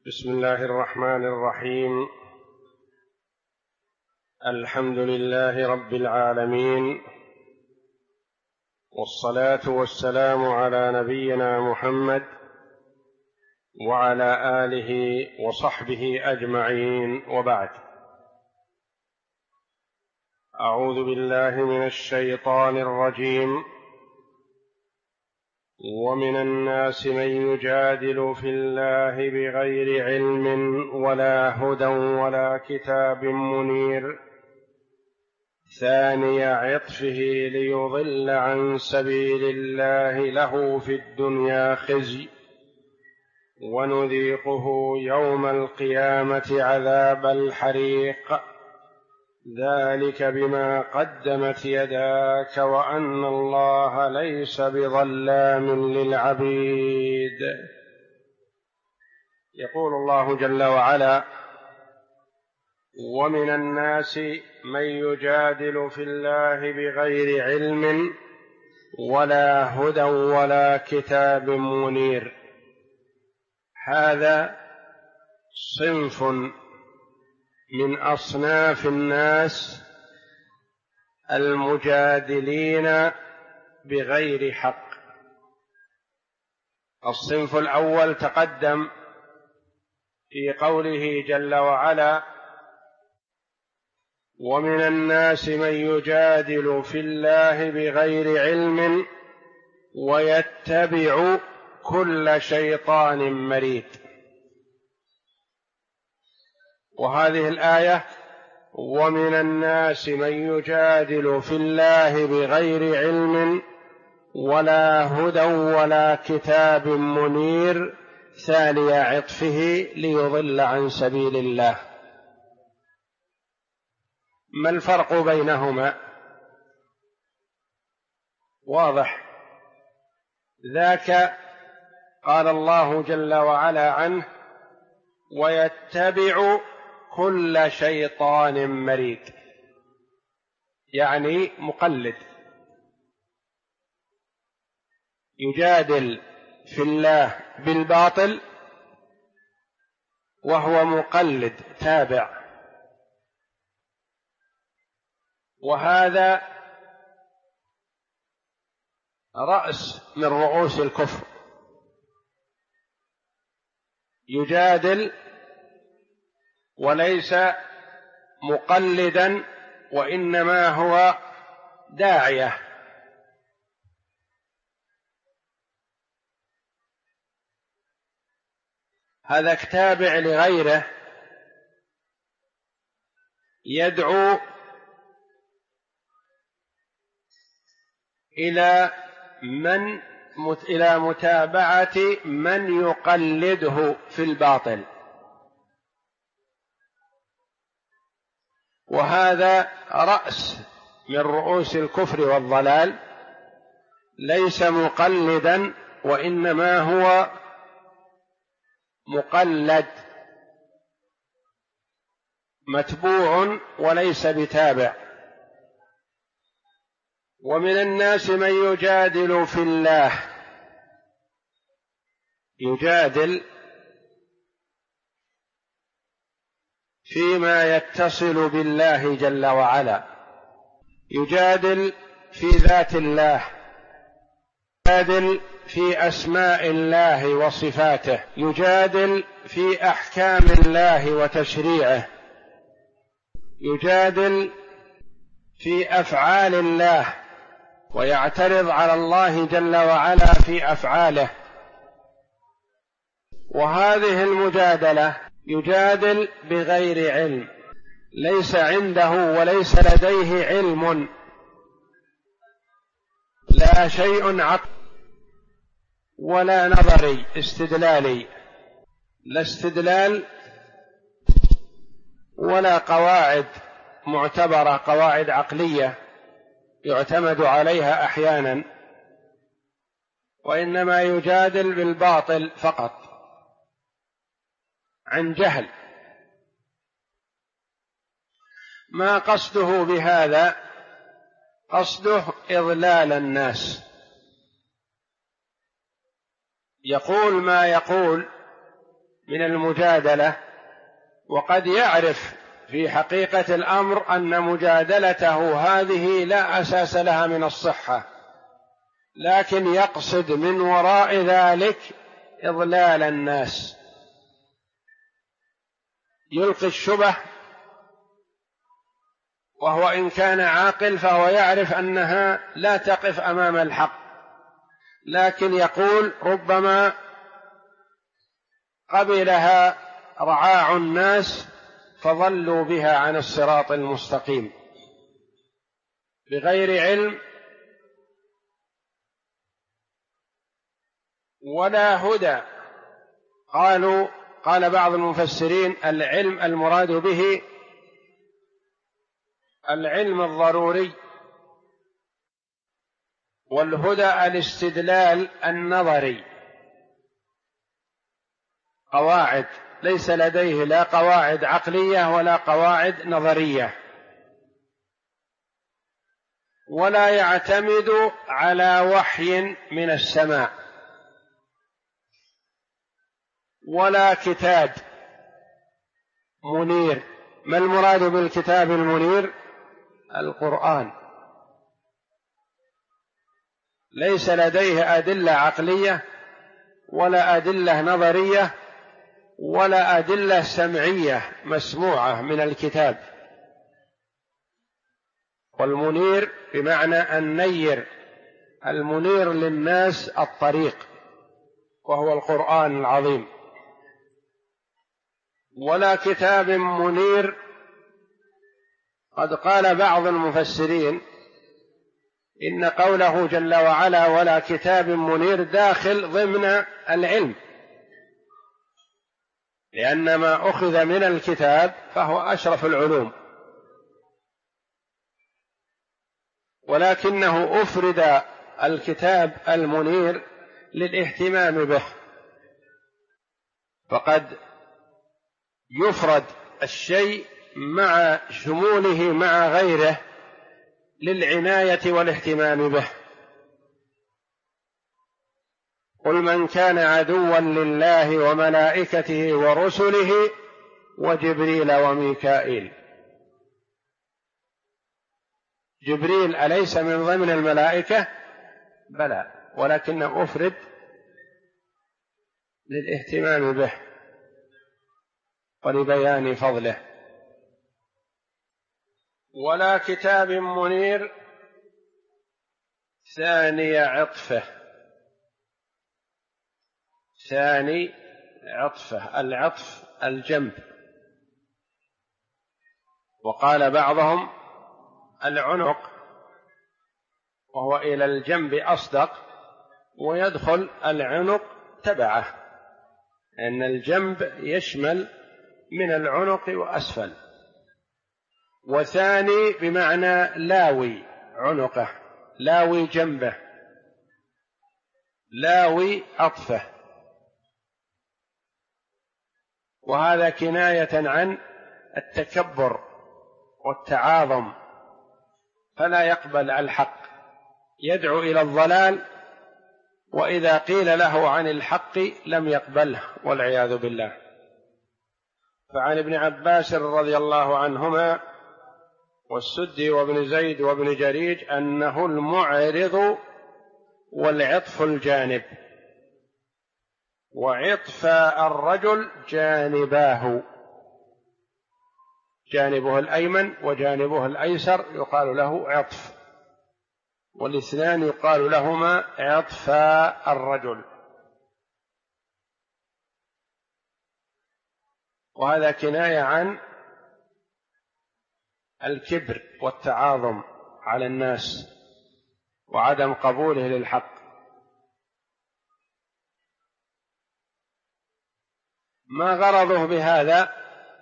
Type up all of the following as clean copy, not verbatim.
بسم الله الرحمن الرحيم. الحمد لله رب العالمين، والصلاة والسلام على نبينا محمد وعلى آله وصحبه أجمعين، وبعد. أعوذ بالله من الشيطان الرجيم. ومن الناس من يجادل في الله بغير علم ولا هدى ولا كتاب منير، ثاني عطفه ليضل عن سبيل الله، له في الدنيا خزي ونذيقه يوم القيامة عذاب الحريق، ذلك بما قدمت يداك وأن الله ليس بظلام للعبيد. يقول الله جل وعلا: ومن الناس من يجادل في الله بغير علم ولا هدى ولا كتاب منير. هذا صنف من أصناف الناس المجادلين بغير حق. الصنف الأول تقدم في قوله جل وعلا: ومن الناس من يجادل في الله بغير علم ويتبع كل شيطان مريد. وهذه الآية: ومن الناس من يجادل في الله بغير علم ولا هدى ولا كتاب منير، ثاني عطفه ليضل عن سبيل الله. ما الفرق بينهما؟ واضح. ذاك قال الله جل وعلا عنه: ويتبع كل شيطان مريد، يعني مقلد، يجادل في الله بالباطل وهو مقلد تابع. وهذا رأس من رؤوس الكفر، يجادل وليس مقلدا، وإنما هو داعية. هذا تابع لغيره، يدعو إلى متابعة من يقلده في الباطل. وهذا رأس من رؤوس الكفر والضلال، ليس مقلدا وإنما هو مقلد، متبوع وليس بتابع. ومن الناس من يجادل في الله، يجادل فيما يتصل بالله جل وعلا، يجادل في ذات الله، يجادل في أسماء الله وصفاته، يجادل في أحكام الله وتشريعه، يجادل في أفعال الله، ويعترض على الله جل وعلا في أفعاله. وهذه المجادلة يجادل بغير علم، ليس عنده وليس لديه علم، لا شيء عقلي ولا نظري استدلالي، لا استدلال ولا قواعد معتبرة، قواعد عقلية يعتمد عليها أحيانا، وإنما يجادل بالباطل فقط عن جهل. ما قصده بهذا؟ قصده إضلال الناس، يقول ما يقول من المجادلة، وقد يعرف في حقيقة الأمر أن مجادلته هذه لا أساس لها من الصحة، لكن يقصد من وراء ذلك إضلال الناس، يلقي الشبه، وهو إن كان عاقل فهو يعرف أنها لا تقف أمام الحق، لكن يقول ربما قبلها رعاع الناس فضلوا بها عن الصراط المستقيم بغير علم ولا هدى. قال بعض المفسرين: العلم المراد به العلم الضروري، والهدى الاستدلال النظري، قواعد ليس لديه لا قواعد عقلية ولا قواعد نظرية، ولا يعتمد على وحي من السماء ولا كتاب منير. ما المراد بالكتاب المنير؟ القرآن. ليس لديه أدلة عقلية ولا أدلة نظرية ولا أدلة سمعية مسموعة من الكتاب. والمنير بمعنى النير، المنير للناس الطريق، وهو القرآن العظيم. ولا كتاب منير. قد قال بعض المفسرين إن قوله جل وعلا ولا كتاب منير داخل ضمن العلم، لأن ما أخذ من الكتاب فهو أشرف العلوم، ولكنه أفرد الكتاب المنير للاهتمام به، فقد يفرد الشيء مع شموله مع غيره للعناية والاهتمام به. قل من كان عدوا لله وملائكته ورسله وجبريل وميكائيل. جبريل أليس من ضمن الملائكة؟ بلى، ولكنه أفرد للاهتمام به ولبيان فضله. ولا كتاب منير ثاني عطفه. ثاني عطفه، العطف الجنب، وقال بعضهم العنق، وهو إلى الجنب أصدق، ويدخل العنق تبعه، أن الجنب يشمل من العنق وأسفل. وثاني بمعنى لاوي عنقه، لاوي جنبه، لاوي عطفه، وهذا كناية عن التكبر والتعاظم، فلا يقبل الحق، يدعو إلى الضلال، وإذا قيل له عن الحق لم يقبله والعياذ بالله. فعن ابن عباس رضي الله عنهما والسدي وابن زيد وابن جريج أنه المعرض والعطف الجانب، وعطف الرجل جانباه، جانبه الأيمن وجانبه الأيسر يقال له عطف، والاثنان يقال لهما عطفا الرجل. وهذا كناية عن الكبر والتعاظم على الناس وعدم قبوله للحق. ما غرضه بهذا؟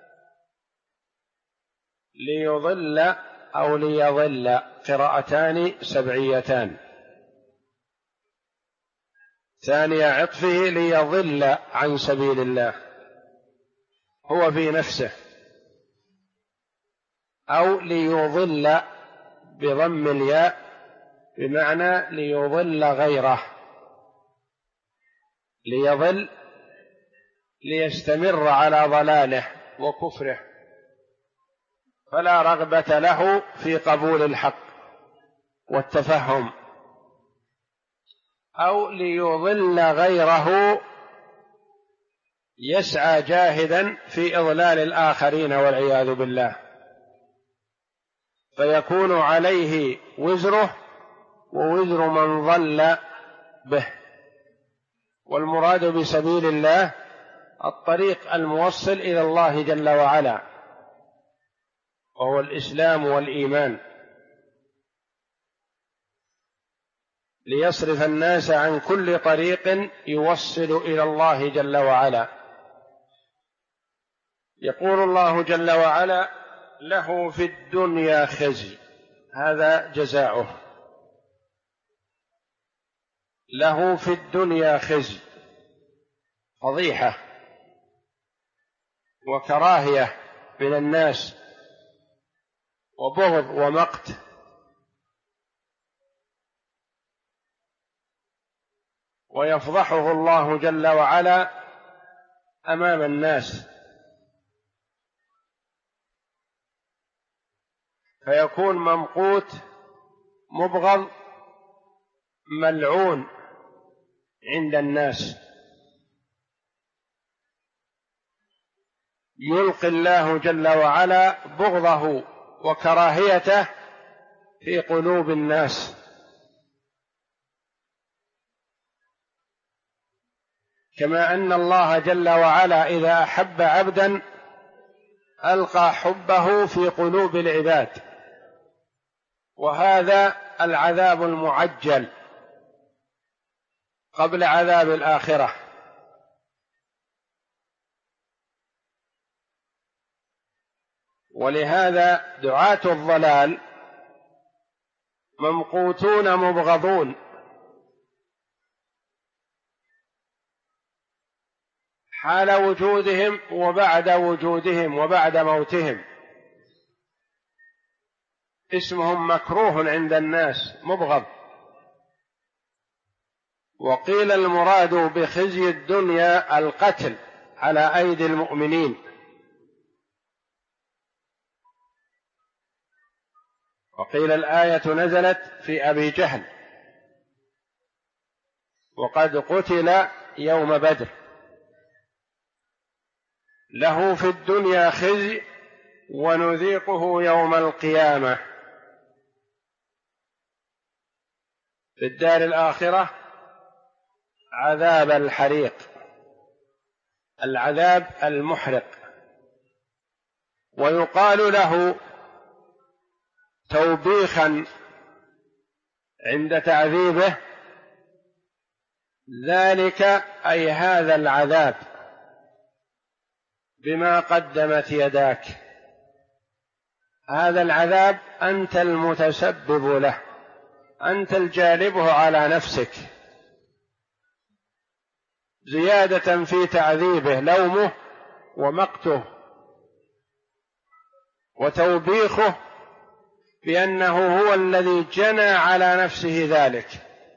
ليضل أو ليضل، قراءتان سبعيتان. ثاني عطفه ليضل عن سبيل الله هو في نفسه، أو ليضل بضم الياء بمعنى ليضل غيره، ليضل ليستمر على ضلاله وكفره، فلا رغبة له في قبول الحق والتفهم، أو ليضل غيره يسعى جاهدا في إضلال الآخرين والعياذ بالله، فيكون عليه وزره ووزر من ضل به. والمراد بسبيل الله الطريق الموصل إلى الله جل وعلا، وهو الإسلام والإيمان، ليصرف الناس عن كل طريق يوصل إلى الله جل وعلا. يقول الله جل وعلا: له في الدنيا خزي، هذا جزاؤه، له في الدنيا خزي، فضيحة وكراهية من الناس وبغض ومقت، ويفضحه الله جل وعلا أمام الناس، فيكون ممقوت مبغض ملعون عند الناس، يلقي الله جل وعلا بغضه وكراهيته في قلوب الناس، كما أن الله جل وعلا إذا أحب عبدا ألقى حبه في قلوب العباد، وهذا العذاب المعجل قبل عذاب الآخرة. ولهذا دعاة الضلال ممقوتون مبغضون حال وجودهم وبعد وجودهم وبعد موتهم، اسمهم مكروه عند الناس مبغض. وقيل المراد بخزي الدنيا القتل على أيدي المؤمنين، وقيل الآية نزلت في أبي جهل وقد قتل يوم بدر. له في الدنيا خزي ونذيقه يوم القيامة، في الدار الآخرة عذاب الحريق، العذاب المحرق. ويقال له توبيخا عند تعذيبه: ذلك أي هذا العذاب بما قدمت يداك، هذا العذاب أنت المتسبب له، أنت الجالبه على نفسك، زيادة في تعذيبه لومه ومقته وتوبيخه بأنه هو الذي جنى على نفسه ذلك.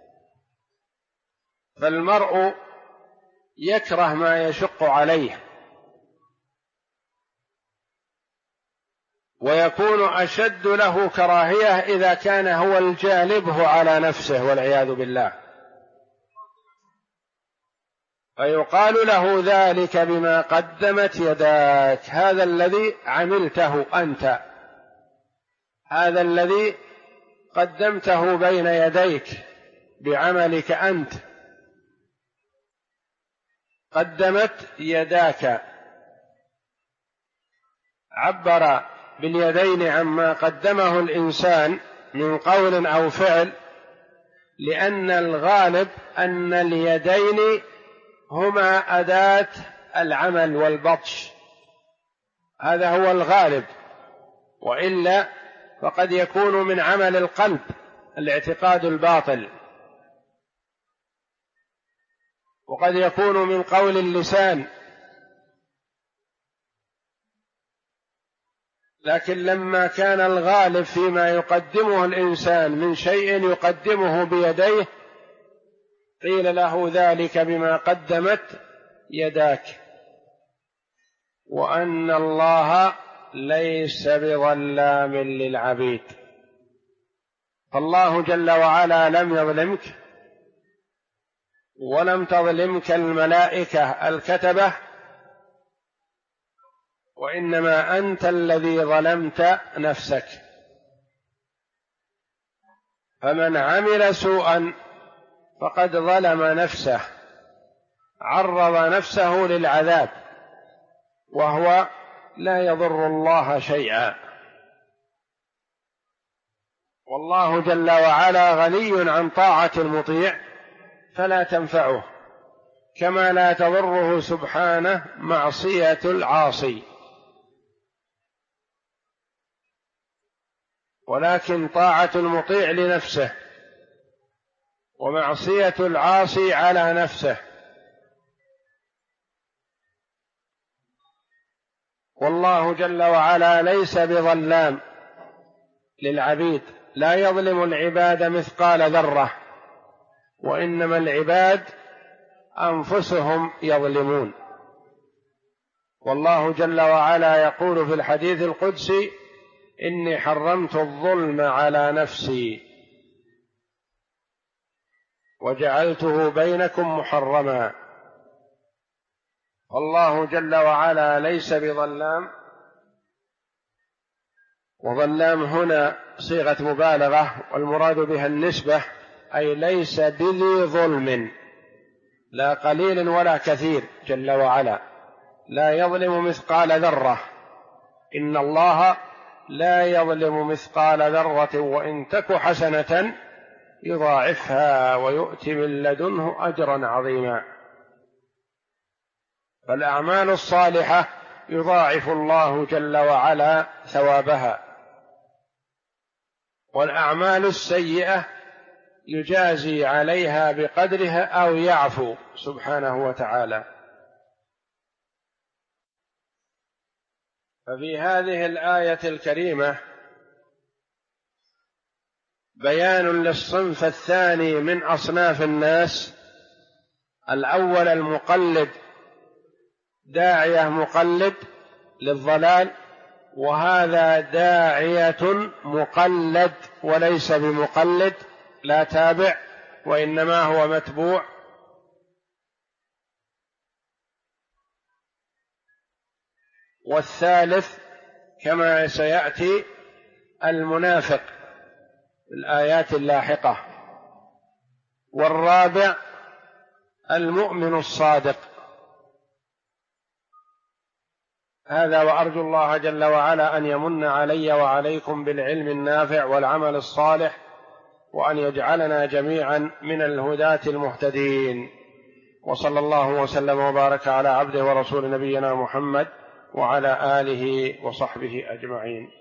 فالمرء يكره ما يشق عليه، ويكون أشد له كراهية إذا كان هو الجالبه على نفسه والعياذ بالله. فيقال له: ذلك بما قدمت يداك، هذا الذي عملته أنت، هذا الذي قدمته بين يديك بعملك أنت، قدمت يداك. عبر باليدين عما قدمه الإنسان من قول أو فعل، لأن الغالب أن اليدين هما أداة العمل والبطش، هذا هو الغالب، وإلا فقد يكون من عمل القلب الاعتقاد الباطل، وقد يكون من قول اللسان. لكن لما كان الغالب فيما يقدمه الإنسان من شيء يقدمه بيديه، قيل له: ذلك بما قدمت يداك، وأن الله ليس بظلام للعبيد. فالله جل وعلا لم يظلمك ولم تظلمك الملائكة الكتبة، وإنما أنت الذي ظلمت نفسك. فمن عمل سوءا فقد ظلم نفسه، عرض نفسه للعذاب وهو لا يضر الله شيئا. والله جل وعلا غني عن طاعة المطيع فلا تنفعه، كما لا تضره سبحانه معصية العاصي. ولكن طاعة المطيع لنفسه ومعصية العاصي على نفسه. والله جل وعلا ليس بظلام للعبيد، لا يظلم العباد مثقال ذرة، وإنما العباد أنفسهم يظلمون. والله جل وعلا يقول في الحديث القدسي: إني حرمت الظلم على نفسي وجعلته بينكم محرما. الله جل وعلا ليس بظلام، وظلام هنا صيغة مبالغة، والمراد بها النسبة، أي ليس بذي ظلم، لا قليل ولا كثير جل وعلا، لا يظلم مثقال ذرة. إن الله لا يظلم مثقال ذرة وإن تك حسنة يضاعفها ويؤتي من لدنه أجرا عظيما. فالأعمال الصالحة يضاعف الله جل وعلا ثوابها، والأعمال السيئة يجازي عليها بقدرها أو يعفو سبحانه وتعالى. ففي هذه الآية الكريمة بيان للصنف الثاني من أصناف الناس. الأول المقلد، داعية مقلد للضلال، وهذا داعية مقلد وليس بمقلد، لا تابع وإنما هو متبوع. والثالث كما سيأتي المنافق في الآيات اللاحقة. والرابع المؤمن الصادق. هذا، وأرجو الله جل وعلا أن يمن علي وعليكم بالعلم النافع والعمل الصالح، وأن يجعلنا جميعا من الهداة المهتدين. وصلى الله وسلم وبارك على عبده ورسول نبينا محمد وعلى آله وصحبه أجمعين.